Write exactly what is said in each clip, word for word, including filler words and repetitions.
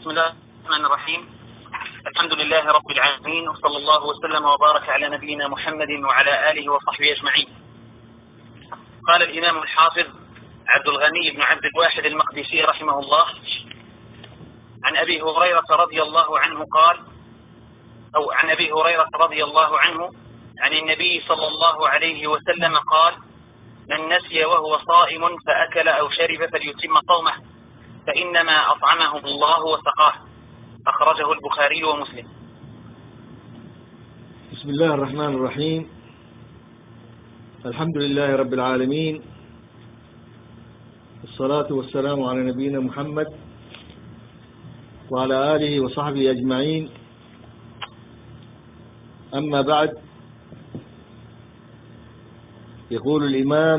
بسم الله الرحمن الرحيم. الحمد لله رب العالمين، وصلى الله وسلم وبارك على نبينا محمد وعلى آله وصحبه أجمعين. قال الإمام الحافظ عبد الغني بن عبد الواحد المقدسي رحمه الله عن أبي هريرة رضي الله عنه قال أو عن أبي هريرة رضي الله عنه عن النبي صلى الله عليه وسلم قال: من نسي وهو صائم فأكل أو شرب فليتم صومه فإنما أطعمه الله وسقاه. أخرجه البخاري ومسلم. بسم الله الرحمن الرحيم. الحمد لله رب العالمين، الصلاة والسلام على نبينا محمد وعلى آله وصحبه أجمعين. أما بعد، يقول الإمام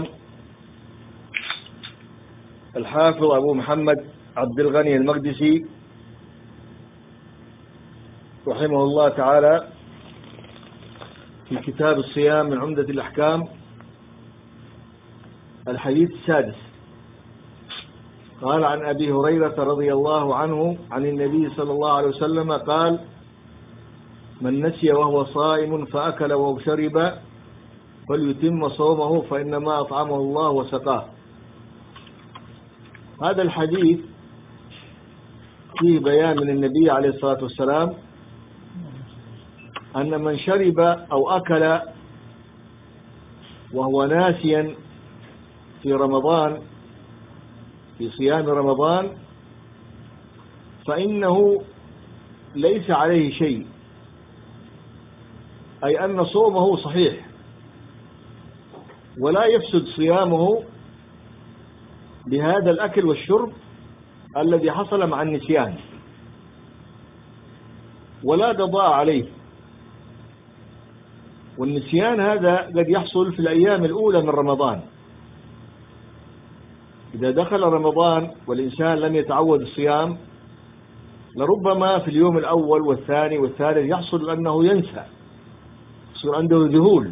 الحافظ أبو محمد عبد الغني المقدسي رحمه الله تعالى في كتاب الصيام من عمدة الأحكام الحديث السادس، قال: عن أبي هريرة رضي الله عنه عن النبي صلى الله عليه وسلم قال: من نسي وهو صائم فأكل أو شرب فليتم صومه فإنما أطعمه الله وسقاه. هذا الحديث فيه بيان من النبي عليه الصلاة والسلام أن من شرب أو أكل وهو ناسيا في رمضان في صيام رمضان فإنه ليس عليه شيء، أي أن صومه صحيح ولا يفسد صيامه بهذا الأكل والشرب الذي حصل مع النسيان، ولا قضاء عليه. والنسيان هذا قد يحصل في الأيام الأولى من رمضان. إذا دخل رمضان والإنسان لم يتعود الصيام لربما في اليوم الأول والثاني والثالث يحصل أنه ينسى، يصير عنده ذهول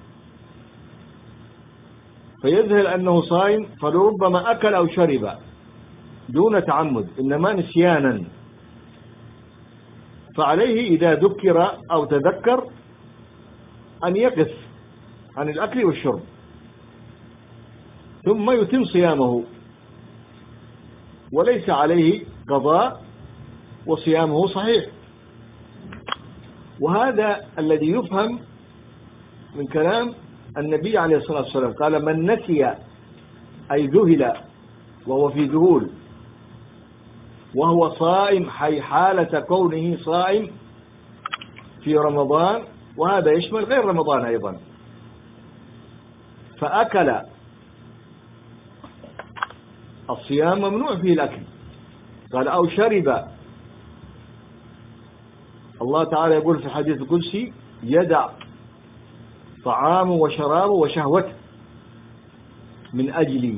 فيذهل أنه صائم، فلربما أكل أو شرب دون تعمد إنما نسيانا، فعليه إذا ذكر أو تذكر أن يقف عن الأكل والشرب ثم يتم صيامه، وليس عليه قضاء وصيامه صحيح. وهذا الذي يفهم من كلام النبي عليه الصلاة والسلام. قال: من نسي أي ذهل وهو في ذهول وهو صائم، حي حالة كونه صائم في رمضان، وهذا يشمل غير رمضان أيضا، فأكل، الصيام ممنوع فيه الأكل. قال: أو شرب، الله تعالى يقول في الحديث القدسي: يدع طعامه وشرابه وشهوته من أجلي.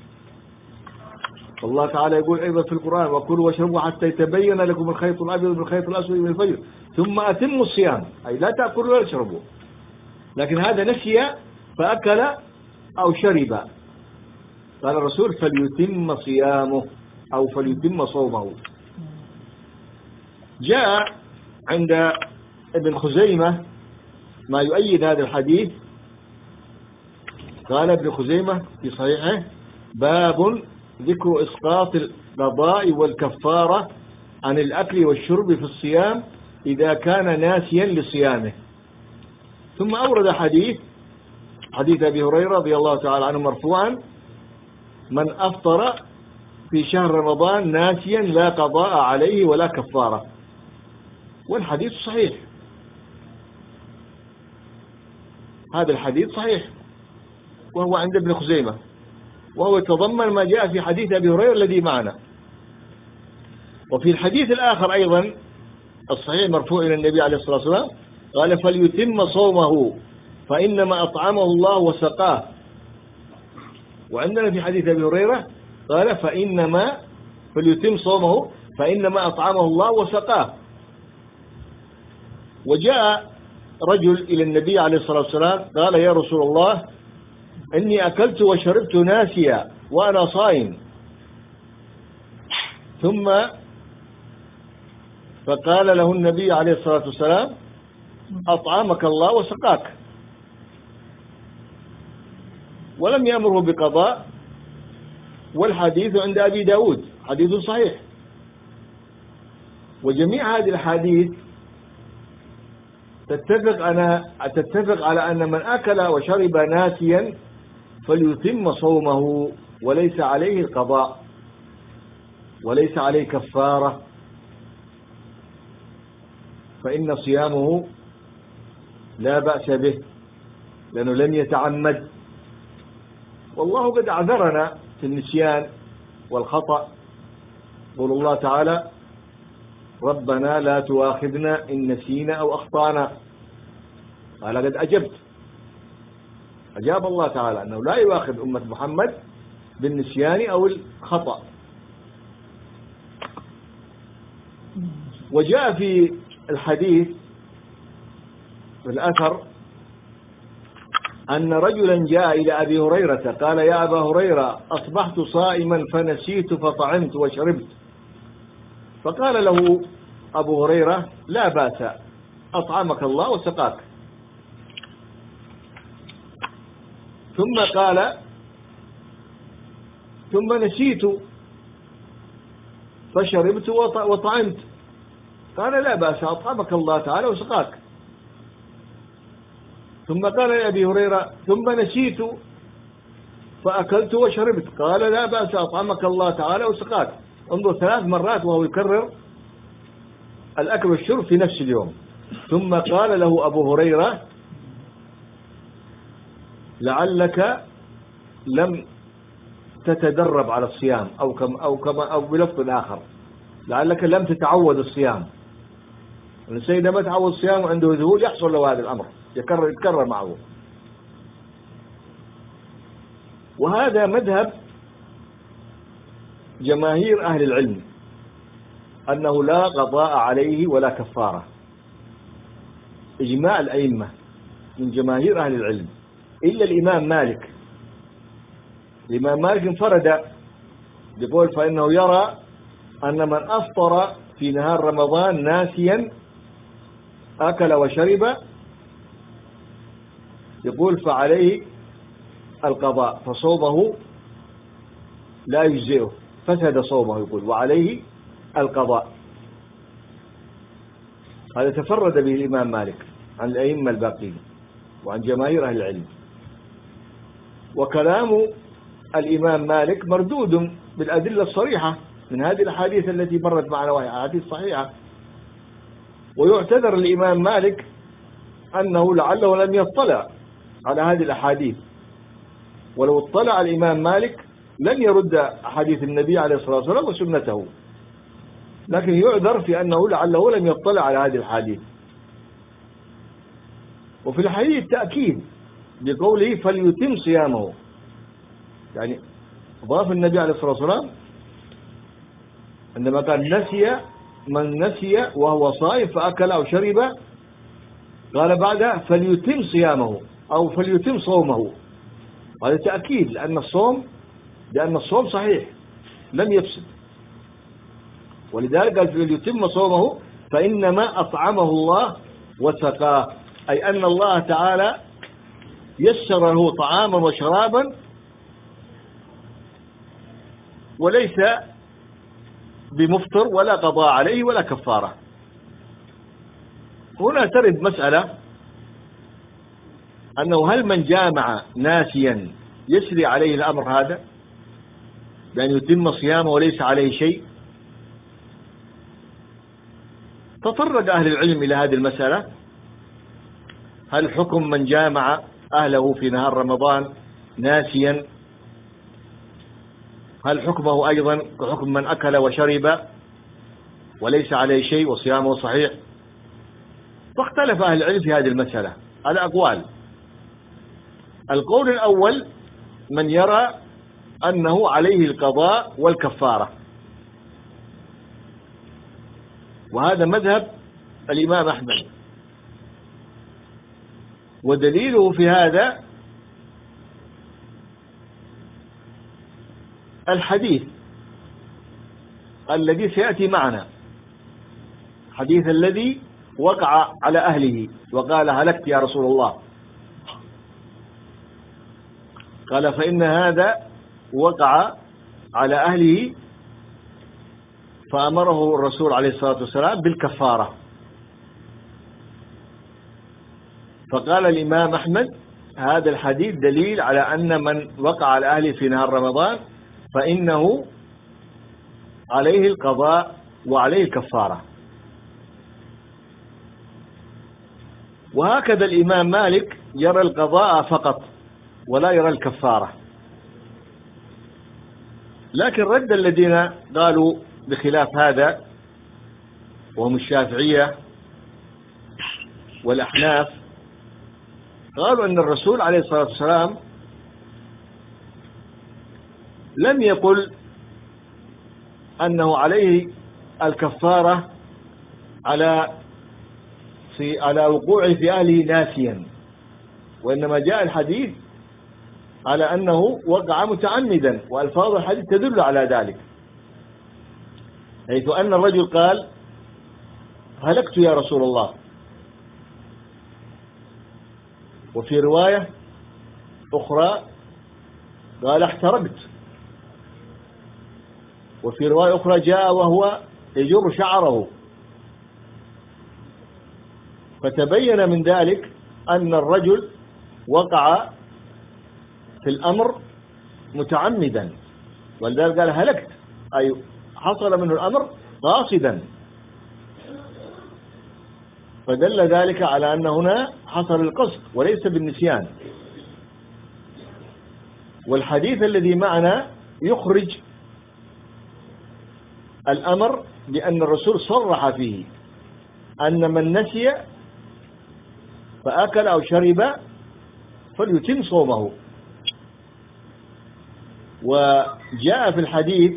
الله تعالى يقول أيضا في القرآن: وكلوا واشربوا حتى يتبين لكم الخيط الأبيض من الخيط الأسود من الفجر ثم أتموا الصيام، أي لا تأكلوا ولا تشربوا. لكن هذا نسي فأكل أو شرب، قال الرسول: فليتم صيامه أو فليتم صومه. جاء عند ابن خزيمة ما يؤيد هذا الحديث. قال ابن خزيمة في صحيحه: باب ذكر إسقاط القضاء والكفارة عن الأكل والشرب في الصيام إذا كان ناسيا لصيامه. ثم أورد حديث حديث أبي هريرة رضي الله تعالى عنه مرفوعا: من أفطر في شهر رمضان ناسيا لا قضاء عليه ولا كفارة. والحديث صحيح، هذا الحديث صحيح وهو عند ابن خزيمة، وهو يتضمن ما جاء في حديث أبي هريرة الذي معنا. وفي الحديث الآخر أيضا الصحيح مرفوع إلى النبي عليه الصلاة والسلام قال: فليتم صومه فإنما أطعمه الله وسقاه. وعندنا في حديث أبي هريرة قال: فإنما فليتم صومه فإنما أطعمه الله وسقاه. وجاء رجل إلى النبي عليه الصلاة والسلام قال: يا رسول الله، إني أكلت وشربت ناسيا وأنا صائم. ثم فقال له النبي عليه الصلاة والسلام أطعمك الله وسقاك، ولم يأمره بقضاء، والحديث عند أبي داود حديث صحيح. وجميع هذه الحديث تتفق أنا تتفق على أن من أكل وشرب ناسيا فليتم صومه وليس عليه القضاء وليس عليه كفارة، فإن صيامه لا بأس به لأنه لم يتعمد، والله قد أعذرنا في النسيان والخطأ. قول الله تعالى ربنا لا تؤاخذنا إن نسينا أو أخطأنا، قال قد أجبت، أجاب الله تعالى أنه لا يؤاخذ أمة محمد بالنسيان أو الخطأ. وجاء في الحديث في الأثر أن رجلا جاء إلى أبي هريرة قال يا أبا هريرة أصبحت صائما فنسيت فطعمت وشربت، فقال له أبو هريرة لا بأس أطعمك الله وسقاك. ثم قال ثم نسيت فشربت وطعمت، قال لا بأس أطعمك الله تعالى وسقاك. ثم قال لأبي هريرة ثم نسيت فأكلت وشربت، قال لا بأس أطعمك الله تعالى وسقاك. انظر ثلاث مرات وهو يكرر الأكل والشرب في نفس اليوم. ثم قال له أبو هريرة لعلك لم تتدرب على الصيام، أو كما أو كما أو بلفظ آخر لعلك لم تتعود الصيام. الإنسان إذا ما تعود الصيام وعنده ذهول يحصل له هذا الأمر، يكرر يتكرر معه. وهذا مذهب جماهير أهل العلم أنه لا قضاء عليه ولا كفارة، إجماع الأئمة من جماهير أهل العلم إلا الإمام مالك. الإمام مالك انفرد بقول فإنه يرى أن من أفطر في نهار رمضان ناسيا أكل وشرب يقول فعليه القضاء، فصومه لا يجزئه، فسد صومه يقول، وعليه القضاء. هذا تفرد به الإمام مالك عن الأئمة الباقين وعن جماهير أهل العلم. وكلام الإمام مالك مردود بالأدلة الصريحة من هذه الأحاديث التي مرت معنا، وهي أحاديث صحيحة. ويعتذر الإمام مالك أنه لعله لم يطلع على هذه الأحاديث، ولو اطلع الإمام مالك لن يرد أحاديث النبي عليه الصلاة والسلام وسنته، لكن يعذر في أنه لعله لم يطلع على هذه الحديث. وفي الحديث تأكيد بقوله فليتم صيامه، يعني ضاف النبي عليه الصلاة والسلام عندما قال نسي من نسي وهو صائم فأكل أو شرب، قال بعدها فليتم صيامه أو فليتم صومه. هذا تأكيد لأن الصوم لأن الصوم صحيح لم يفسد، ولذلك قال فليتم صومه فإنما أطعمه الله وسقاه، أي أن الله تعالى يسر له طعاما وشرابا وليس بمفطر ولا قضاء عليه ولا كفارة. هنا ترد مسألة أنه هل من جامع ناسيا يسري عليه الأمر هذا بأن يتم صيامه وليس عليه شيء؟ تطرق أهل العلم إلى هذه المسألة، هل حكم من جامع أهله في نهار رمضان ناسيا هل حكمه أيضا كحكم من أكل وشرب وليس عليه شيء وصيامه صحيح؟ فاختلف أهل العلم في هذه المسألة على أقوال. القول الأول من يرى أنه عليه القضاء والكفارة، وهذا مذهب الإمام أحمد، ودليله في هذا الحديث الذي سيأتي معنا، حديث الذي وقع على أهله وقال هلكت يا رسول الله، قال فإن هذا وقع على أهله، فأمره الرسول عليه الصلاة والسلام بالكفارة. فقال الإمام أحمد هذا الحديث دليل على أن من وقع على أهله في نهار رمضان فإنه عليه القضاء وعليه الكفارة. وهكذا الإمام مالك يرى القضاء فقط ولا يرى الكفارة. لكن رد الذين قالوا بخلاف هذا وهم الشافعية والأحناف، قالوا أن الرسول عليه الصلاة والسلام لم يقل أنه عليه الكفارة على في على وقوعه في أهله ناسيا، وإنما جاء الحديث على أنه وقع متعمدا، وألفاظ الحديث تدل على ذلك، حيث أن الرجل قال هلكت يا رسول الله، وفي رواية أخرى قال احترقت، وفي رواية أخرى جاء وهو يجر شعره. فتبين من ذلك أن الرجل وقع في الأمر متعمدا، ولذلك قال هلكت، أي حصل منه الأمر قاصدا، فدل ذلك على أن هنا حصل القصد وليس بالنسيان. والحديث الذي معنا يخرج الأمر بأن الرسول صرح فيه أن من نسي فأكل أو شرب فليتم صومه. وجاء في الحديث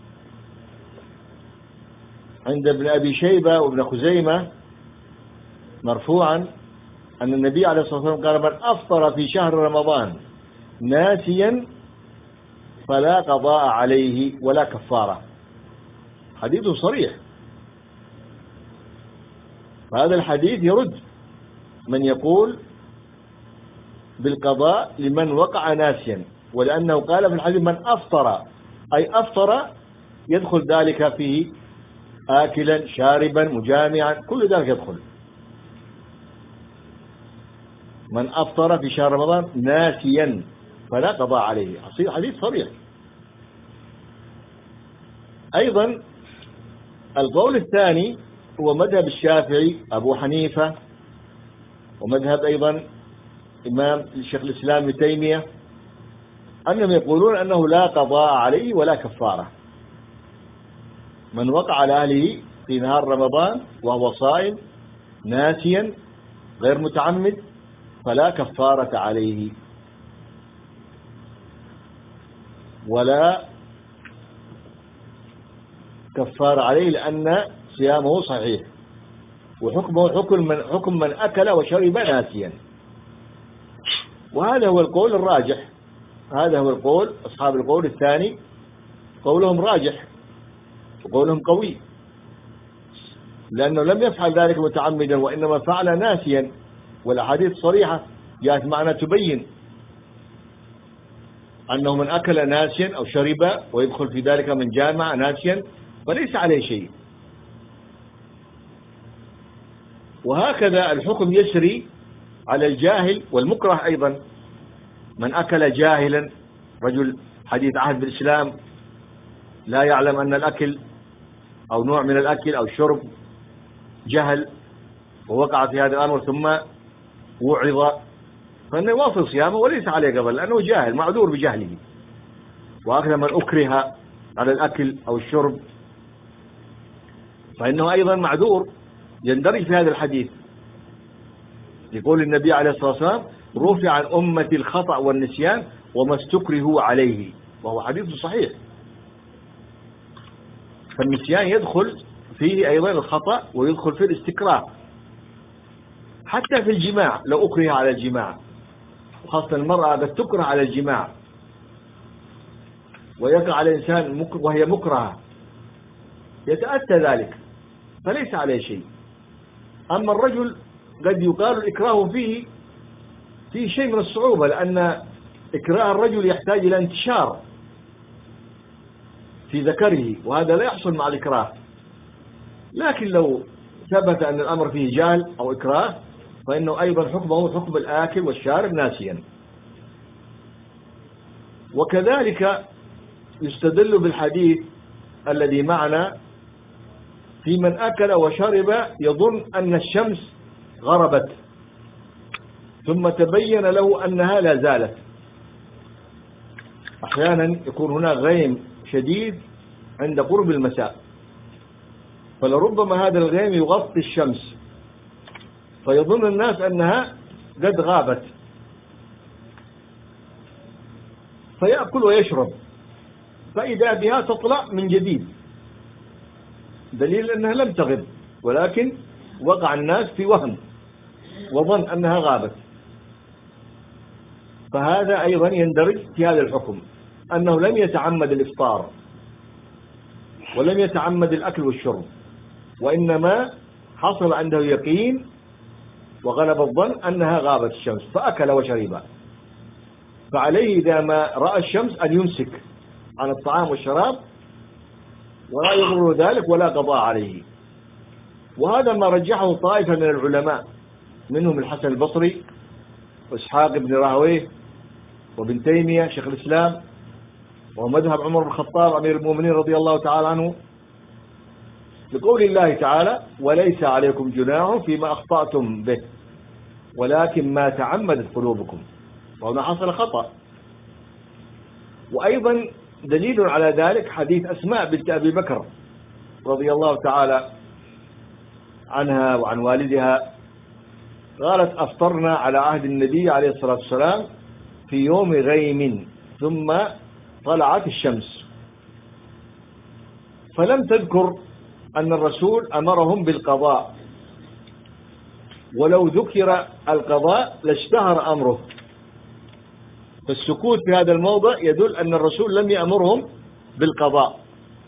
عند ابن أبي شيبة وابن خزيمة مرفوعا أن النبي عليه الصلاة والسلام قال من أفطر في شهر رمضان ناسيا فلا قضاء عليه ولا كفارة. حديث صريح، فهذا الحديث يرد من يقول بالقضاء لمن وقع ناسيا، ولأنه قال في الحديث من أفطر، أي أفطر يدخل ذلك فيه آكلا شاربا مجامعا، كل ذلك يدخل. من أفطر في شهر رمضان ناسيا فلا قضاء عليه، حديث صريح. أيضا القول الثاني هو مذهب الشافعي أبو حنيفة، ومذهب أيضا إمام الشيخ الإسلام ابن تيمية، أنهم يقولون أنه لا قضاء عليه ولا كفارة. من وقع على أهله في نهار رمضان وهو صائم ناسيا غير متعمد فلا كفارة عليه ولا كفارة عليه، لأن صيامه صحيح، وحكمه حكم من حكم من أكل وشرب ناسيا. وهذا هو القول الراجح، هذا هو القول أصحاب القول الثاني، قولهم راجح وقولهم قوي، لأنه لم يفعل ذلك متعمدا وإنما فعل ناسيا، والأحاديث صريحة جاءت معنا تبين أنه من أكل ناسيا أو شرب ويدخل في ذلك من جامع ناسيا فليس عليه شيء. وهكذا الحكم يسري على الجاهل والمكره أيضا. من أكل جاهلا، رجل حديث عهد بالإسلام لا يعلم أن الأكل أو نوع من الأكل أو الشرب جهل ووقع في هذا الأمر ثم وعظ، فإنه يواصل صيامه وليس عليه قبل، لأنه جاهل معذور بجهله. وهكذا من أكره على الأكل أو الشرب فإنه أيضا معذور، يندرج في هذا الحديث. يقول النبي عليه الصلاة والسلام رفع عن أمة الخطأ والنسيان وما استكرهوا عليه، وهو حديث صحيح. فالنسيان يدخل فيه أيضا الخطأ ويدخل فيه الاستكراه، حتى في الجماع لو أكره على الجماع، وخاصة المرأة قد تكره على الجماع ويقع على الإنسان وهي مكرهة يتأتى ذلك، فليس عليه شيء. أما الرجل قد يقال الإكراه فيه فيه شيء من الصعوبة، لأن إكراه الرجل يحتاج إلى انتشار في ذكره، وهذا لا يحصل مع الإكراه. لكن لو ثبت أن الأمر فيه جهل أو إكراه فإنه أيضا حكمه حكم الآكل والشارب ناسيا. وكذلك يستدل بالحديث الذي معنا في من أكل وشرب يظن أن الشمس غربت ثم تبين له أنها لا زالت. أحيانا يكون هناك غيم شديد عند قرب المساء، فلربما هذا الغيم يغطي الشمس فيظن الناس أنها قد غابت، فيأكل ويشرب، فإذا بها تطلع من جديد، دليل أنها لم تغب، ولكن وقع الناس في وهم وظن أنها غابت. فهذا أيضا يندرج في هذا الحكم، أنه لم يتعمد الإفطار ولم يتعمد الأكل والشرب، وإنما حصل عنده يقين وغلب الظن أنها غابت الشمس فأكل وشرب، فعليه إذا ما رأى الشمس أن يمسك عن الطعام والشراب ولا يضر ذلك ولا قضاء عليه. وهذا ما رجحه طائفة من العلماء، منهم الحسن البصري وإسحاق بن راهويه وابن تيمية شيخ الإسلام، ومذهب عمر بن الخطاب أمير المؤمنين رضي الله تعالى عنه، لقول الله تعالى: وليس عليكم جناح فيما أخطأتم به ولكن ما تعمدت قلوبكم، وهنا حصل خطأ. وأيضا دليل على ذلك حديث أسماء بنت أبي بكر رضي الله تعالى عنها وعن والدها، قالت: أفطرنا على عهد النبي عليه الصلاة والسلام في يوم غيم ثم طلعت الشمس، فلم تذكر أن الرسول أمرهم بالقضاء، ولو ذكر القضاء لاشتهر أمره، فالسكوت في هذا الموضع يدل أن الرسول لم يأمرهم بالقضاء.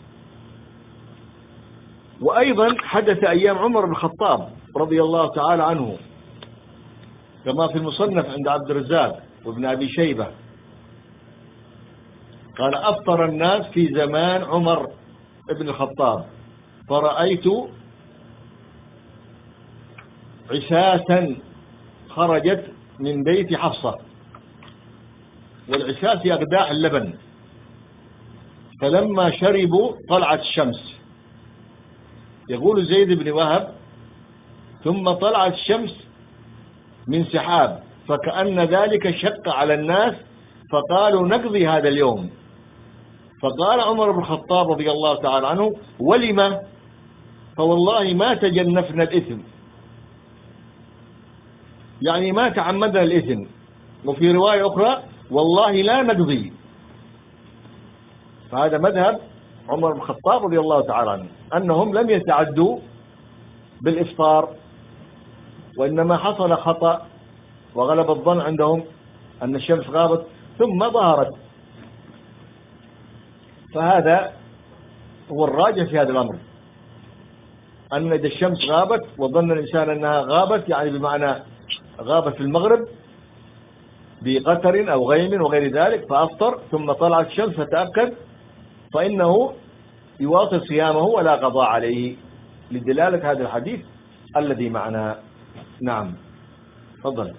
وأيضا حدث أيام عمر بن الخطاب رضي الله تعالى عنه كما في المصنف عند عبد الرزاق وابن أبي شيبة، قال: أفطر الناس في زمان عمر بن الخطاب فرأيت عساسا خرجت من بيت حفصة، والعساس هي أقداح اللبن، فلما شربوا طلعت الشمس. يقول زيد بن وهب: ثم طلعت الشمس من سحاب فكأن ذلك شق على الناس فقالوا نقضي هذا اليوم. فقال عمر بن الخطاب رضي الله تعالى عنه: ولما؟ فوالله ما تجنفنا الإثم، يعني ما تعمدنا الإثم. وفي رواية أخرى: والله لا نقضي. فهذا مذهب عمر بن الخطاب رضي الله تعالى عنه، أنهم لم يتعدوا بالإفطار، وإنما حصل خطأ وغلب الظن عندهم أن الشمس غابت ثم ظهرت. فهذا هو الراجح في هذا الأمر، أن إذا الشمس غابت وظن الإنسان أنها غابت، يعني بمعنى غابت في المغرب بقطر أو غيم وغير ذلك، فأفطر ثم طلعت الشمس فتأكد، فإنه يواصل صيامه ولا قضاء عليه، لدلالة هذا الحديث الذي معنا. نعم، تفضل.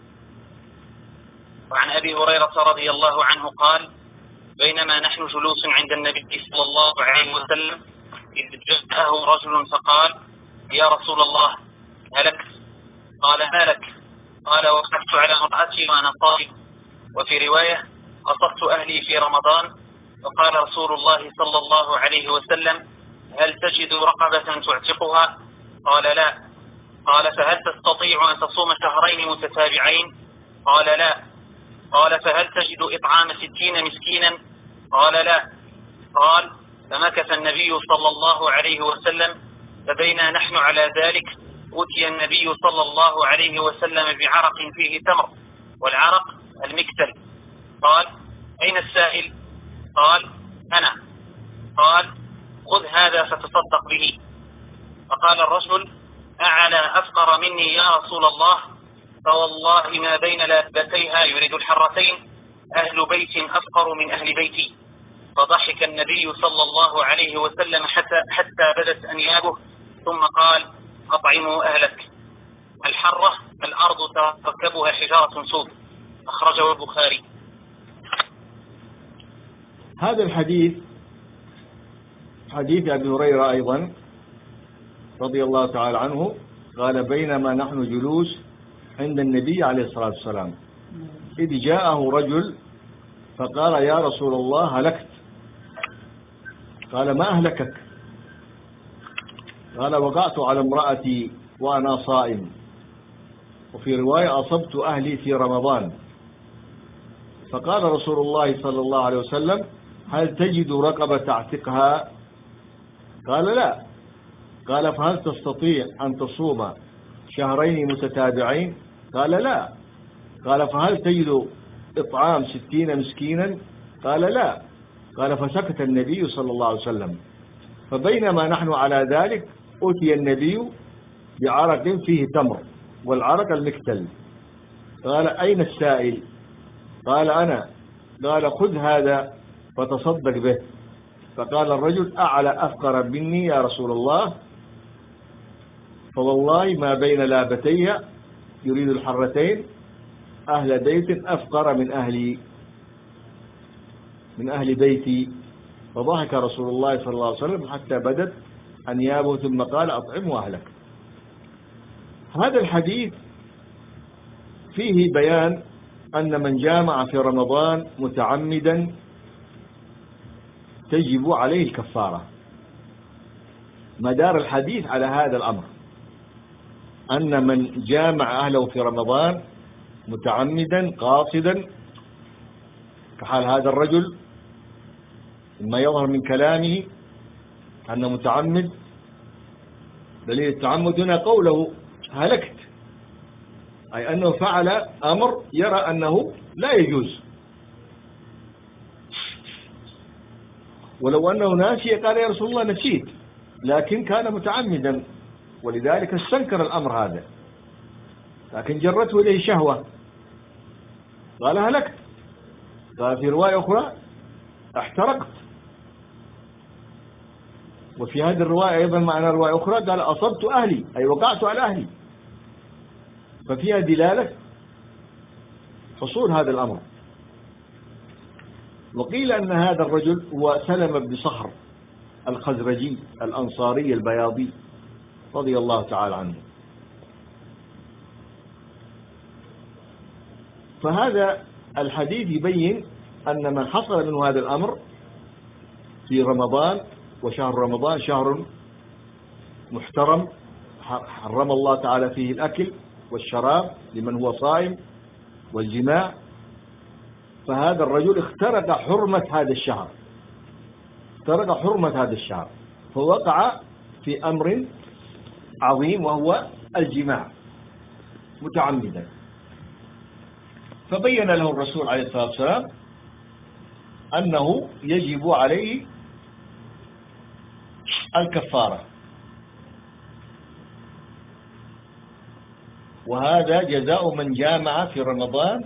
وعن أبي هريرة رضي الله عنه قال: بينما نحن جلوس عند النبي صلى الله عليه وسلم إذ جاءه رجل فقال: يا رسول الله هلكت. قال: ما لك؟ قال: وقفت على مرأتي وأنا صائم. وفي رواية: قصدت أهلي في رمضان. فقال رسول الله صلى الله عليه وسلم: هل تجد رقبة تعتقها؟ قال: لا. قال: فهل تستطيع أن تصوم شهرين متتابعين؟ قال: لا. قال: فهل تجد إطعام ستين مسكينا؟ قال: لا. قال: فمكث النبي صلى الله عليه وسلم، فبينا نحن على ذلك أتي النبي صلى الله عليه وسلم بعرق فيه تمر، والعرق المكتل. قال: أين السائل؟ قال: أنا. قال: خذ هذا فتصدق به. فقال الرجل: أعلى أفقر مني يا رسول الله؟ فوالله ما بين لابتيها يريد الحرتين أهل بيت أفقر من أهل بيتي. فضحك النبي صلى الله عليه وسلم حتى, حتى بدت أنيابه، ثم قال: أطعموا أهلك. الحرة الأرض تركبها حجارة صوف. أخرجه البخاري. هذا الحديث حديث أبي هريرة أيضا رضي الله تعالى عنه، قال: بينما نحن جلوس عند النبي عليه الصلاة والسلام إذ جاءه رجل فقال: يا رسول الله هلكت. قال: ما أهلكك؟ قال: وقعت على امرأتي وأنا صائم، وفي رواية أصبت أهلي في رمضان. فقال رسول الله صلى الله عليه وسلم: هل تجد رقبة تعتقها؟ قال: لا. قال: فهل تستطيع أن تصوم شهرين متتابعين؟ قال: لا. قال: فهل تجد إطعام ستين مسكينا؟ قال: لا. قال: فسكت النبي صلى الله عليه وسلم. فبينما نحن على ذلك أتي النبي بعرق فيه تمر، والعرق المكتل. قال: أين السائل؟ قال: أنا. قال: خذ هذا فتصدق به. فقال الرجل: أعلى أفقر مني يا رسول الله؟ فوالله ما بين لابتي يريد الحرتين أهل بيت أفقر من أهلي من أهل بيتي. فضحك رسول الله صلى الله عليه وسلم حتى بدت أنيابه، ثم قال: أطعموا أهلك. هذا الحديث فيه بيان أن من جامع في رمضان متعمدا تجب عليه الكفارة. مدار الحديث على هذا الأمر، أن من جامع أهله في رمضان متعمدا قاصدا، كحال هذا الرجل ما يظهر من كلامه أنه متعمد. دليل التعمد هنا قوله هلكت، أي أنه فعل أمر يرى أنه لا يجوز، ولو أنه ناسي قال: يا رسول الله نسيت، لكن كان متعمدا ولذلك استنكر الأمر هذا، لكن جرته إليه شهوة قال: هلكت. قال في رواية أخرى: احترقت. وفي هذه الرواية أيضا معنى رواية أخرى قال: أصبت أهلي، أي وقعت على أهلي. ففيها دلالة حصول هذا الأمر. وقيل أن هذا الرجل هو سلمة بن صخر الخزرجي الأنصاري البياضي رضي الله تعالى عنه. فهذا الحديث يبين أن من حصل منه هذا الأمر في رمضان، وشهر رمضان شهر محترم حرم الله تعالى فيه الأكل والشراب لمن هو صائم والجماع، فهذا الرجل اخترق حرمة هذا الشهر، اخترق حرمة هذا الشهر، فوقع في أمر عظيم وهو الجماع متعمدا. فبين له الرسول عليه الصلاة والسلام أنه يجب عليه الكفارة، وهذا جزاء من جامع في رمضان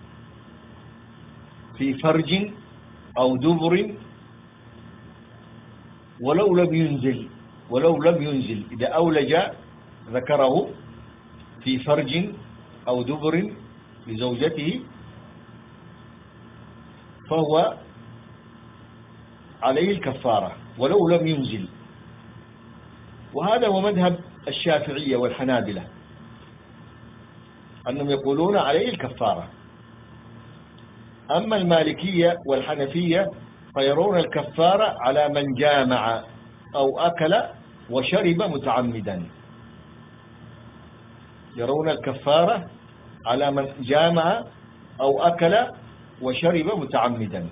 في فرج أو دبر ولو لم ينزل ولو لم ينزل إذا أولج ذكره في فرج أو دبر لزوجته فهو عليه الكفارة ولو لم ينزل. وهذا هو مذهب الشافعية والحنابلة، أنهم يقولون عليه الكفارة. أما المالكية والحنفية فيرون الكفارة على من جامع أو أكل وشرب متعمدا، يرون الكفارة على من جامع أو أكل وشرب متعمدا،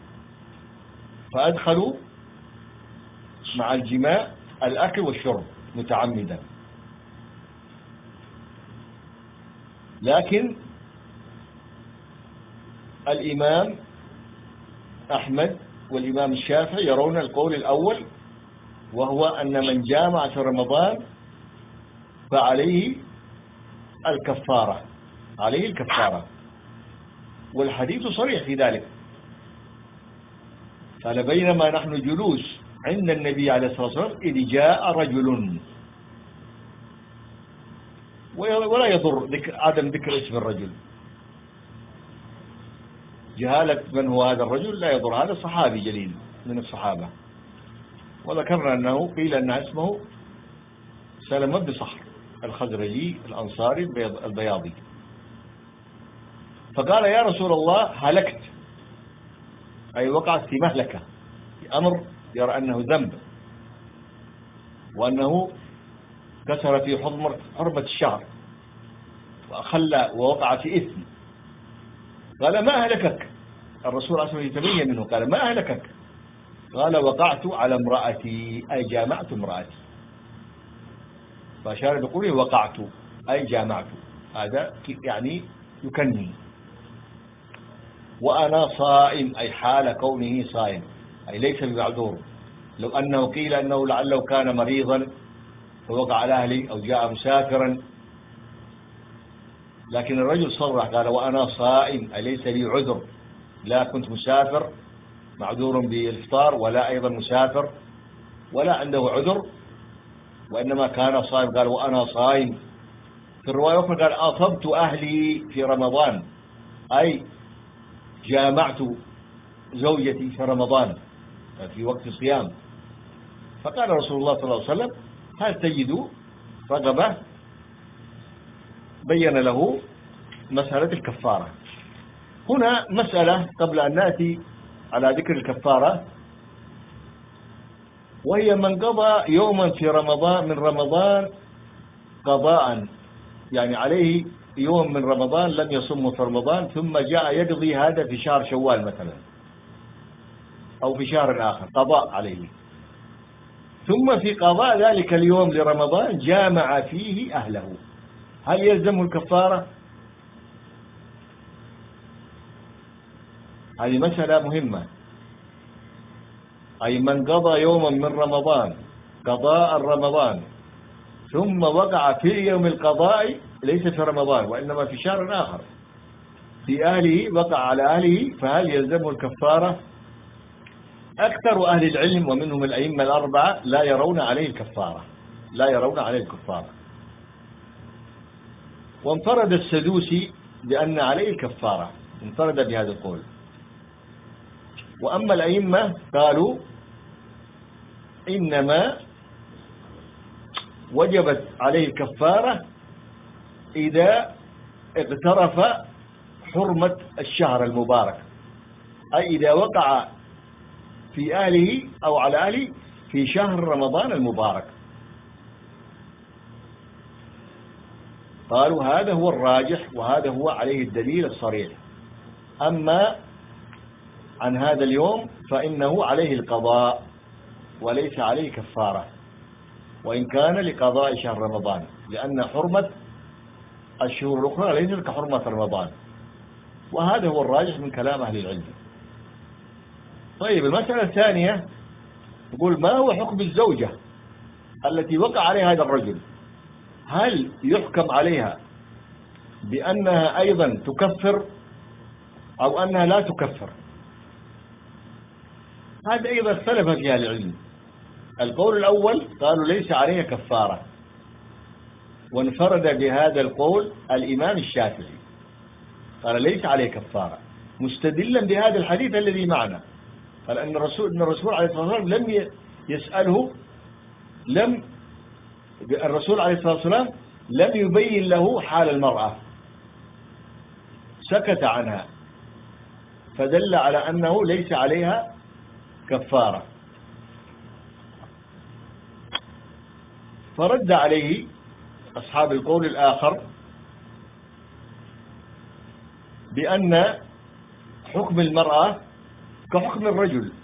فأدخلوا مع الجماع الأكل والشرب متعمدا. لكن الإمام أحمد والإمام الشافعي يرون القول الأول وهو أن من جامع في رمضان فعليه الكفارة، عليه الكفارة، والحديث صريح في ذلك. قال بينما نحن جلوس عند النبي عليه الصلاة والسلام إذ جاء رجل، ولا يضر ذكر عدم ذكر اسم الرجل، جهالة من هو هذا الرجل لا يضر، هذا صحابي جليل من الصحابة، وذكرنا أنه قيل أن اسمه سلمة بن صخر الخزرجي الأنصاري البياضي. فقال يا رسول الله هلكت، أي وقعت في مهلكة، في أمر يرى أنه ذنب، وأنه كسر في حرمة حرمة الشهر وأخلى ووقع في إثم. قال ما أهلكك؟ الرسول صلى الله عليه وسلم يتبين منه، قال ما أهلكك؟ قال وقعت على امرأتي، أي جامعت امرأتي، فأشار بقوله وقعت أي جامعت، هذا يعني يكني. وأنا صائم، أي حال كونه صائم، أي ليس بمعذور. لو أنه قيل أنه لعله كان مريضا فوقع على أهلي أو جاء مسافرا، لكن الرجل صرح قال وأنا صائم، أي ليس لي عذر، لا كنت مسافر معذور بالإفطار ولا أيضا مسافر ولا عنده عذر، وإنما كان صائم. قال وأنا صائم. في الرواية الأخرى قال أصبت أهلي في رمضان، أي جامعت زوجتي في رمضان في وقت الصيام. فقال رسول الله صلى الله عليه وسلم هل تجد رغبة؟ بين له مسألة الكفارة. هنا مسألة قبل أن نأتي على ذكر الكفارة، وهي من قضى يوما في رمضان من رمضان قضاء، يعني عليه يوم من رمضان لم يصمه في رمضان ثم جاء يقضي هذا في شهر شوال مثلا أو في شهر آخر، قضاء عليه، ثم في قضاء ذلك اليوم لرمضان جامع فيه أهله، هل يلزمه الكفارة؟ هذه مسألة مهمة. أي من قضى يوما من رمضان قضاء رمضان ثم وقع في يوم القضاء ليس في رمضان وإنما في شهر آخر في أهله، وقع على أهله، فهل يلزمه الكفارة؟ أكثر أهل العلم ومنهم الأئمة الأربعة لا يرون عليه الكفارة، لا يرون عليه الكفارة. وانفرد السدوسي بأن عليه الكفارة، انفرد بهذا القول. وأما الأئمة قالوا إنما وجبت عليه الكفارة إذا اقترف حرمة الشهر المبارك، أي إذا وقع في أهله أو على أهله في شهر رمضان المبارك. قالوا هذا هو الراجح وهذا هو عليه الدليل الصريح. أما عن هذا اليوم فإنه عليه القضاء وليس عليه كفارة، وإن كان لقضاء شهر رمضان، لأن حرمة الشهور الأخرى ليست كحرمة رمضان، وهذا هو الراجح من كلام أهل العلم. طيب المسألة الثانية يقول ما هو حكم الزوجة التي وقع عليها هذا الرجل؟ هل يحكم عليها بأنها أيضا تكفر أو أنها لا تكفر؟ هذا أيضا اختلف فيها العلم. القول الأول قالوا ليس عليها كفارة، وانفرد بهذا القول الإمام الشافعي، قال ليس عليه كفارة، مستدلا بهذا الحديث الذي معنا، قال أن الرسول أن الرسول عليه الصلاة والسلام لم يسأله، لم الرسول عليه الصلاة والسلام لم يبين له حال المرأة، سكت عنها، فدل على أنه ليس عليها كفارة. فرد عليه أصحاب القول الآخر بأن حكم المرأة كحكم الرجل،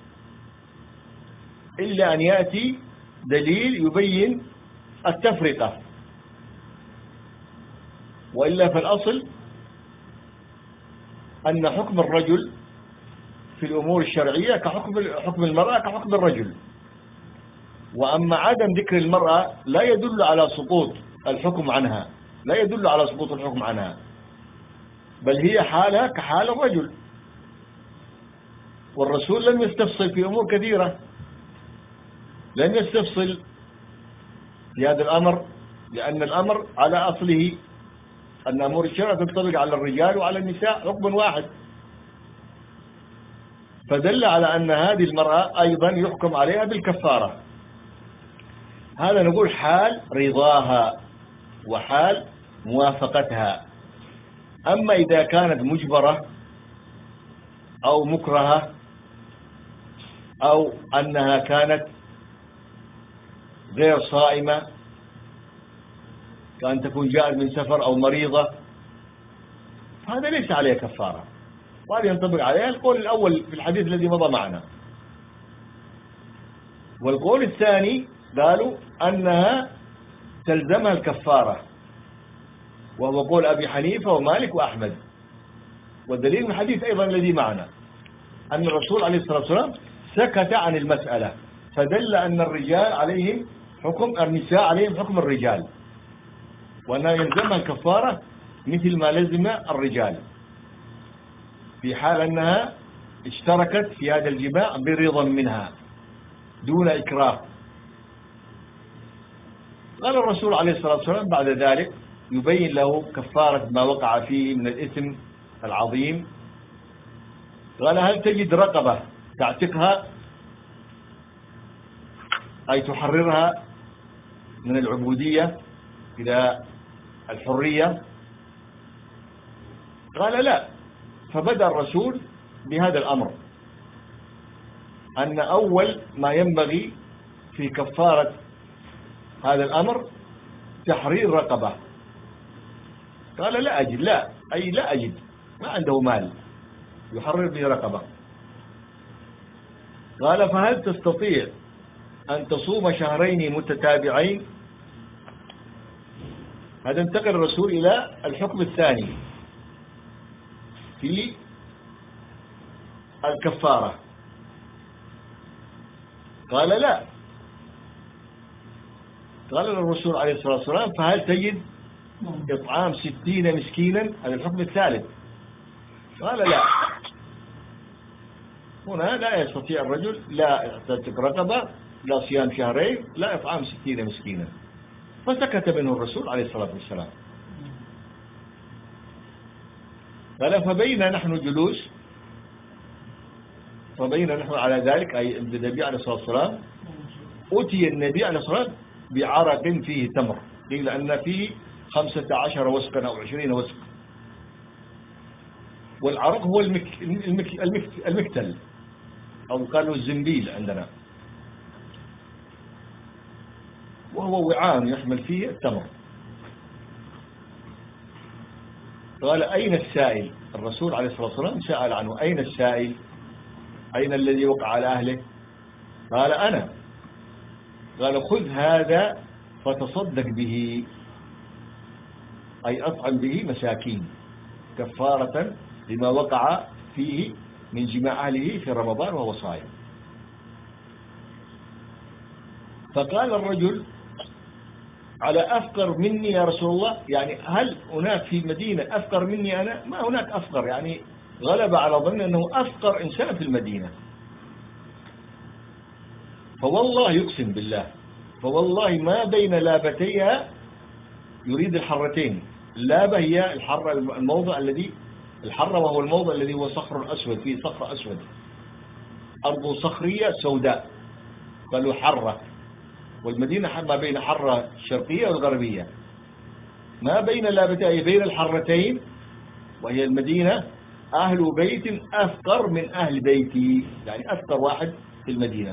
إلا أن يأتي دليل يبين التفرقة، وإلا فالأصل أن حكم الرجل في الأمور الشرعية كحكم حكم المرأة كحكم الرجل. وأما عدم ذكر المرأة لا يدل على سقوط الحكم عنها، لا يدل على سقوط الحكم عنها، بل هي حالها كحال الرجل. والرسول لم يستفصل في أمور كثيرة، لم يستفصل في هذا الأمر، لأن الأمر على أصله أن أمور الشرع تنطبق على الرجال وعلى النساء حكم واحد، فدل على أن هذه المرأة أيضا يحكم عليها بالكفارة. هذا نقول حال رضاها وحال موافقتها. أما إذا كانت مجبرة أو مكرهة أو أنها كانت غير صائمة، كأن تكون جاءت من سفر أو مريضة، هذا ليس عليها كفارة، وهذا ينطبق عليها القول الأول في الحديث الذي مضى معنا. والقول الثاني قالوا أنها تلزمها الكفارة، وهو قول أبي حنيفة ومالك وأحمد. والدليل من الحديث أيضا الذي معنا أن الرسول عليه الصلاة والسلام سكت عن المسألة، فدل أن الرجال عليهم حكم النساء عليهم حكم الرجال، وأنها يلزمها الكفارة مثل ما لزم الرجال في حال أنها اشتركت في هذا الجماع برضا منها دون إكراه. قال الرسول عليه الصلاة والسلام بعد ذلك يبين له كفارة ما وقع فيه من الإثم العظيم. قال هل تجد رقبة تعتقها أي تحررها من العبودية إلى الحرية؟ قال لا. فبدأ الرسول بهذا الأمر، أن أول ما ينبغي في كفارة هذا الأمر تحرير رقبة. قال لا أجد، لا أي لا أجد، ما عنده مال يحرر به رقبة. قال فهل تستطيع أن تصوم شهرين متتابعين؟ هذا انتقل الرسول إلى الحكم الثاني في الكفارة. قال لا. قال الرسول عليه الصلاة والسلام فهل تجد إطعام ستين مسكينا؟ هذا الحكم الثالث. قال لا. هنا لا يستطيع الرجل لا يعتق رقبة، لا صيام شهرين، لا إطعام ستين مسكينا، فسكت منه الرسول عليه الصلاة والسلام. قال فبين نحن جلوس، فبين نحن على ذلك أي النبي عليه الصلاة والسلام أتي النبي عليه الصلاة والسلام بعرق فيه تمر، قيل أن فيه خمسة عشر وسقا أو عشرين وسق. والعرق هو المك المك المك المكتل أو قالوا الزنبيل عندنا، وهو وعاء يحمل فيه التمر. قال أين السائل؟ الرسول عليه الصلاة والسلام سأل عنه أين السائل؟ أين الذي وقع على أهله؟ قال أنا. قال خذ هذا فتصدق به، أي أطعم به مساكين كفارة لما وقع فيه من جماع أهله في رمضان وهو صائم. فقال الرجل على أفقر مني يا رسول الله، يعني هل هناك في المدينة أفقر مني أنا؟ ما هناك أفقر، يعني غلب على ظن أنه أفقر إنسان في المدينة. فوالله يقسم بالله، فوالله ما بين لابتيها، يريد الحرتين، اللابة هي الحرة الموضع الذي الحرة وهو الموضع الذي هو صخر أسود، فيه صخر أسود، أرض صخرية سوداء قالوا حرة. والمدينة ما بين حرة الشرقية والغربية، ما بين لابتين بين الحرتين وهي المدينة أهل بيت أفقر من أهل بيتي، يعني أفقر واحد في المدينة.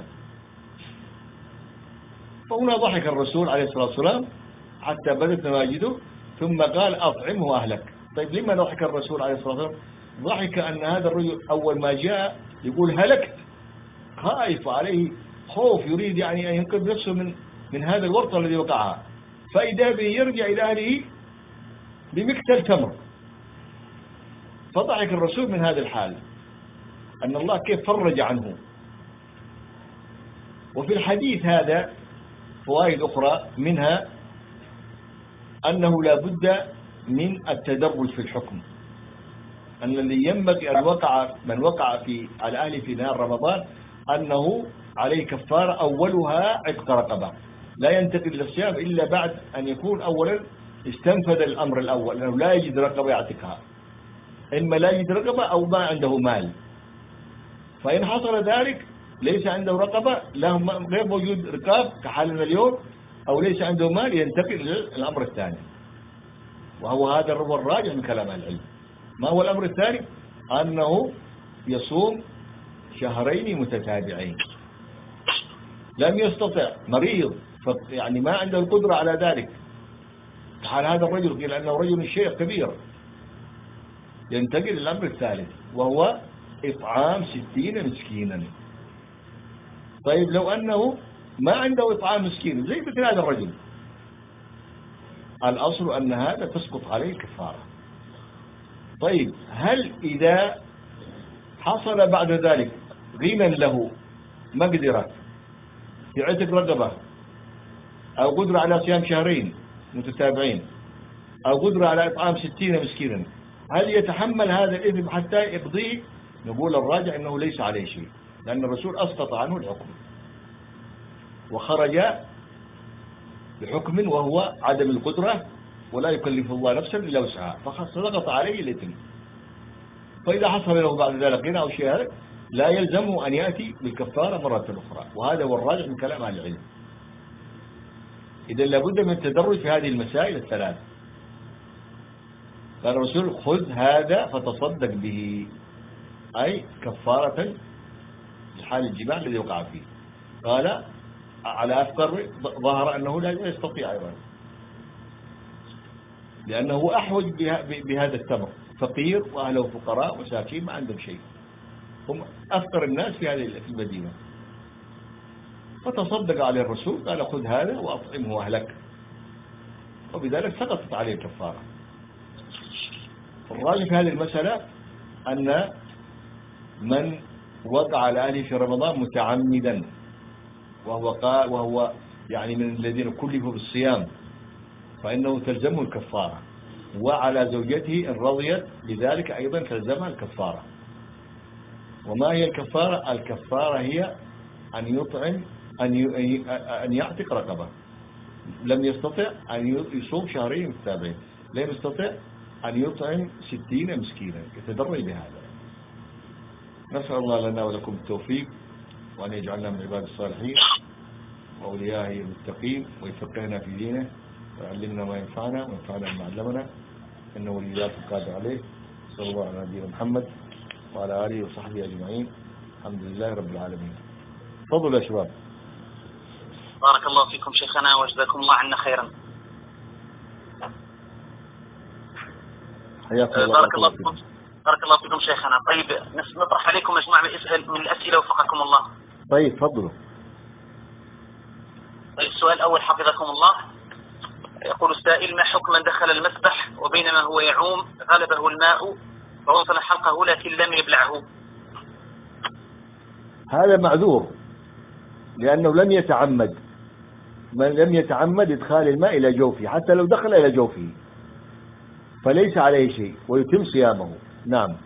فهنا ضحك الرسول عليه الصلاة والسلام حتى بدت نواجده، ثم قال أطعمه أهلك. طيب لما ضحك الرسول عليه الصلاة والسلام؟ ضحك أن هذا الرجل أول ما جاء يقول هلكت، خائف عليه خوف، يريد يعني أن ينقذ نفسه من من هذا الورطة الذي وقعها، فإذا به يرجع إلى أهله بمكتل تمر. فضحك الرسول من هذا الحال، أن الله كيف فرج عنه. وفي الحديث هذا فوائد أخرى، منها أنه لا بد من التدرج في الحكم، أن الذي ينبغي أن وقع من وقع في على أهله في نهار رمضان أنه عليه كفارة أولها عتق رقبة، لا ينتقل للصيام إلا بعد أن يكون أولا استنفذ الأمر الأول، أنه لا يجد رقبة يعتقها، إما لا يجد رقبة أو ما عنده مال. فإن حصل ذلك ليس عنده رقبة، له غير موجود رقاب كحالنا اليوم، أو ليس عنده مال، ينتقل للأمر الثاني، وهو هذا هو الراجع من كلام العلم. ما هو الأمر الثاني؟ أنه يصوم شهرين متتابعين. لم يستطع، مريض يعني ما عنده القدرة على ذلك، حال هذا الرجل قيل أنه رجل شيخ كبير، ينتقل للأمر الثالث وهو إطعام ستين مسكينا. طيب لو أنه ما عنده إطعام مسكين زي مثل هذا الرجل، الأصل أن هذا تسقط عليه الكفارة. طيب هل إذا حصل بعد ذلك غنى له مقدرة في عتق رقبة، أو قدرة على صيام شهرين متتابعين، أو قدرة على إطعام ستين مسكينا، هل يتحمل هذا الإثم حتى يقضيه؟ نقول الراجع أنه ليس عليه شيء، لأن الرسول أسقط عنه الحكم وخرج بحكم وهو عدم القدرة، ولا يكلف الله نفسا إلا وسعها، فسقط عليه الإثم. فإذا حصل له بعد ذلك غنى أو شيء لا يلزمه أن يأتي بالكفارة مرة أخرى، وهذا هو الراجع من كلام أهل العلم. إذا لابد من التدرج في هذه المسائل الثلاث. قال الرسول خذ هذا فتصدق به، أي كفارة لحال الجماع الذي وقع فيه. قال على أفكار ظهر أنه لا يستطيع أيضا، لأنه أحوج بهذا التمر، فقير وأهله فقراء مساكين ما عندهم شيء، هم أفقر الناس في هذه المدينة. فتصدق عليه الرسول قال خذ هذا وأطعمه أهلك، وبذلك سقطت عليه الكفارة. الراجح في هذه المسألة أن من وقع على أهله في رمضان متعمدا، وهو قال وهو يعني من الذين كلفوا بالصيام، فإنه تلزمه الكفارة، وعلى زوجته إن رضيت بذلك أيضا تلزمها الكفارة. وما هي الكفارة؟ الكفارة هي أن يطعم أن أن يعتق رقبة، لم يستطع أن يصوم شهرين متتابعين، لم يستطع أن يطعم ستين مسكينا، يتدرج بهذا. نسأل الله لنا ولكم التوفيق، وأن يجعلنا من عباد الصالحين وأوليائه المتقين، ويفقهنا في دينه، ويعلمنا ما ينفعنا وينفعنا بما علمنا، إنه ولي ذلك القادر عليه. صلى الله على نبينا محمد وعلى آله وصحبه أجمعين، الحمد لله رب العالمين. تفضلوا يا شباب. بارك الله فيكم شيخنا وجزاكم الله عنا خيرا. حياكم الله. بارك الله فيكم. بارك الله فيكم شيخنا. طيب نطرح عليكم مجموعة من الأسئلة وفقكم الله. طيب تفضلوا. طيب السؤال الأول حفظكم الله، يقول السائل: ما حكم من دخل المسبح وبينما هو يعوم غلبه الماء فوصل حلقه لكن لم يبلعه؟ هذا معذور، لأنه لم يتعمد، من لم يتعمد إدخال الماء إلى جوفه حتى لو دخل إلى جوفه فليس عليه شيء ويتم صيامه. نعم.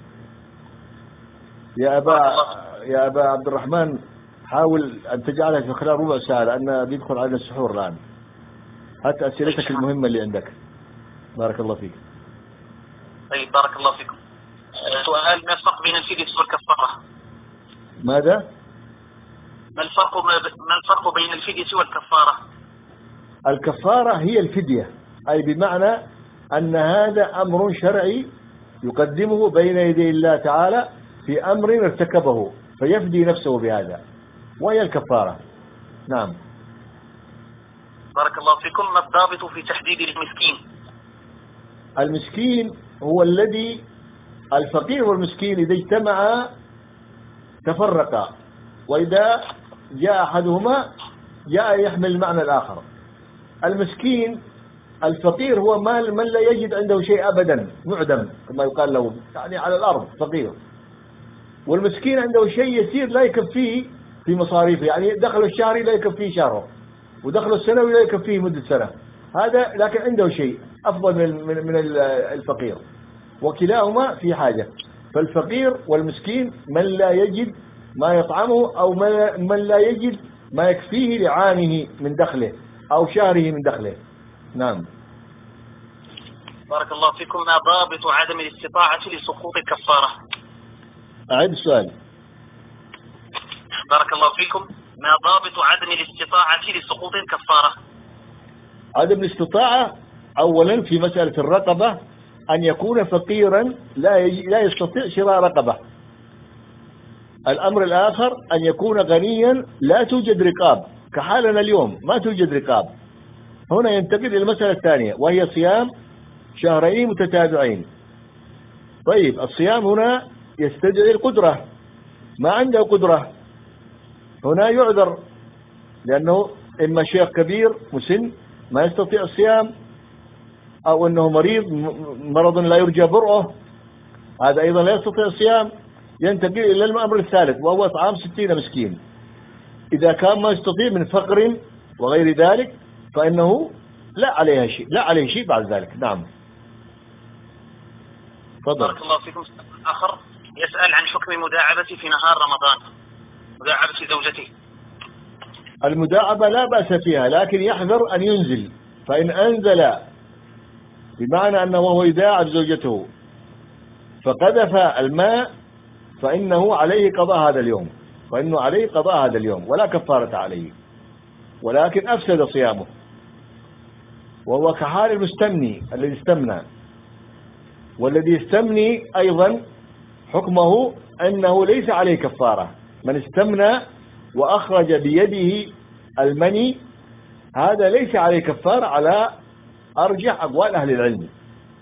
يا أبا يا أبا عبد الرحمن، حاول أن تجعلها في خلال ربع ساعة، لأن بيدخل علينا السحور الآن. هات أسئلتك المهمة اللي عندك. بارك الله فيك. طيب بارك الله فيكم. سؤال: ما الفرق بين الفدية والكفارة؟ ماذا؟ ما الفرق ما الفرق بين الفدية والكفارة؟ الكفارة هي الفدية، أي بمعنى أن هذا أمر شرعي يقدمه بين يدي الله تعالى في أمر ارتكبه فيفدي نفسه بهذا، وهي الكفارة. نعم. بارك الله فيكم. ما الضابط في تحديد المسكين؟ المسكين هو الذي الفقير والمسكين إذا اجتمعا تفرقا، وإذا جاء أحدهما جاء يحمل المعنى الآخر. المسكين الفقير هو مال من لا يجد عنده شيء أبدا، معدم كما يقال له، يعني على الأرض فقير. والمسكين عنده شيء يسير لا يكفيه في مصاريفه، يعني دخل الشهري لا يكفيه شهره، ودخله السنوي لا يكفيه مدة سنة، هذا لكن عنده شيء أفضل من من من الفقير، وكلاهما في حاجة. فالفقير والمسكين من لا يجد ما يطعمه أو من لا يجد ما يكفيه لعامه من دخله أو شهره من دخله. نعم. بارك الله فيكم. ما ضابط عدم الاستطاعة لسقوط الكفارة؟ أعيد السؤال. بارك الله فيكم. ما ضابط عدم الاستطاعة لسقوط الكفارة؟ عدم الاستطاعة أولا في مسألة الرقبة أن يكون فقيرا لا لا يستطيع شراء رقبة. الأمر الآخر أن يكون غنيا لا توجد رقاب كحالنا اليوم، ما توجد رقاب. هنا ينتقل إلى المسألة الثانية وهي صيام شهرين متتابعين. طيب الصيام هنا يستدعي القدرة، ما عنده قدرة هنا يعذر، لأنه إما شيخ كبير مسن ما يستطيع الصيام، أو أنه مريض مرض لا يرجى برؤه، هذا أيضا لا يستطيع الصيام. ينتقل إلى الأمر الثالث وهو إطعام ستين مسكين. إذا كان ما يستطيع من فقر وغير ذلك فإنه لا عليه شيء، لا عليه شيء بعد ذلك. نعم. تفضل. بارك الله فيكم. آخر يسأل عن حكم مداعبة في نهار رمضان، مداعبة زوجته. المداعبة لا بأس فيها، لكن يحذر أن ينزل، فإن أنزل بمعنى أنه وهو يداعب زوجته فقذف الماء فإنه عليه قضاء هذا اليوم، فإنه عليه قضاء هذا اليوم ولا كفارة عليه، ولكن أفسد صيامه، وهو كحال المستمني الذي استمنى. والذي يستمني أيضا حكمه أنه ليس عليه كفارة. من استمنى وأخرج بيده المني هذا ليس عليه كفارة على أرجح أقوال أهل العلم،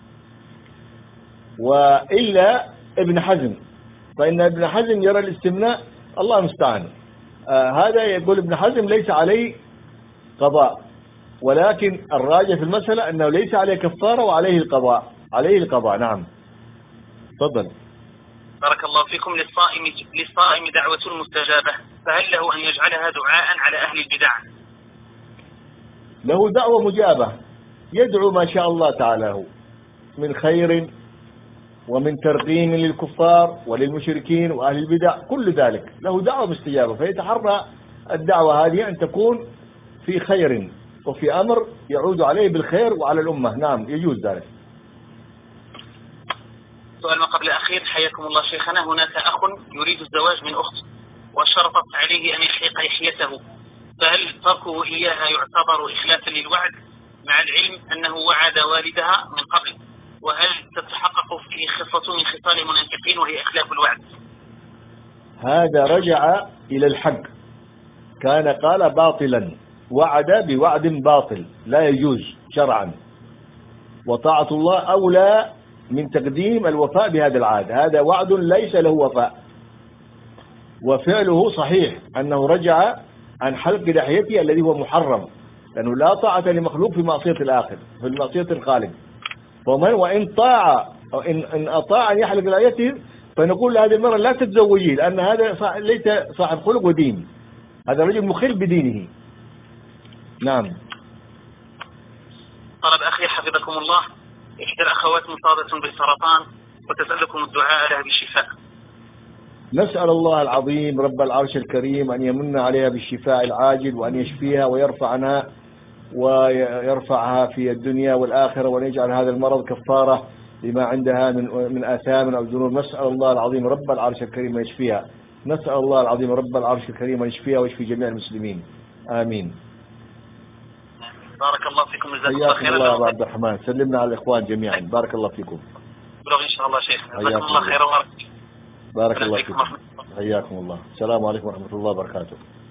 وإلا ابن حزم، فإن ابن حزم يرى الاستمناء الله المستعان. آه هذا يقول ابن حزم ليس عليه قضاء، ولكن الراجح في المسألة أنه ليس عليه كفارة وعليه القضاء، عليه القضاء. نعم. تفضل. بارك الله فيكم. للصائم للصائم دعوة مستجابة، فهل له أن يجعلها دعاء على أهل البدع؟ له دعوة مجابة، يدعو ما شاء الله تعالى من خير ومن ترغيم للكفار وللمشركين وأهل البدع، كل ذلك له دعوة مستجابة، فيتحرى الدعوة هذه أن تكون في خير وفي أمر يعود عليه بالخير وعلى الأمة. نعم يجوز ذلك. سؤال ما قبل أخير، حياكم الله شيخنا. هناك أخ يريد الزواج من أخت وشرطت عليه أن يحلق لحيته، فهل تركه إياها يعتبر إخلافا للوعد مع العلم أنه وعد والدها من قبل؟ وهل تتحقق فيه خصة من خصال المنافقين وهي إخلاف الوعد؟ هذا رجع إلى الحق، كان قال باطلا، وعد بوعد باطل لا يجوز شرعا، وطاعة الله أولى من تقديم الوفاء بهذا العهد. هذا وعد ليس له وفاء، وفعله صحيح أنه رجع عن حلق لحيته الذي هو محرم، لأنه لا طاعة لمخلوق في معصية الآخر، في معصية الخالق. ومن وإن طاع أو إن, إن أطاع أن يحلق لحيته فنقول لهذه المرة لا تتزوجي، لأن هذا ليس صاحب خلق ودين، هذا رجل مخل بدينه. نعم. طلب أخي حفظكم الله، إحدى الأخوات مصابة بالسرطان وتسألكم الدعاء لها بالشفاء. نسأل الله العظيم رب العرش الكريم أن يمن عليها بالشفاء العاجل، وأن يشفيها ويرفع عنها ويرفعها في الدنيا والآخرة، وأن يجعل هذا المرض كفارة لما عندها من من آثام أو ذنوب. نسأل الله العظيم رب العرش الكريم أن يشفيها، نسأل الله العظيم رب العرش الكريم أن يشفيها ويشفي جميع المسلمين. آمين. بارك الله فيكم. جزاكم الله خيرا. الله يا عبد الرحمن، سلمنا على الإخوان جميعا. بارك الله فيكم. بلغ إن شاء الله شيخ. جزاكم الله خيرا. بارك الله فيكم. حياكم الله. السلام عليكم ورحمة الله وبركاته.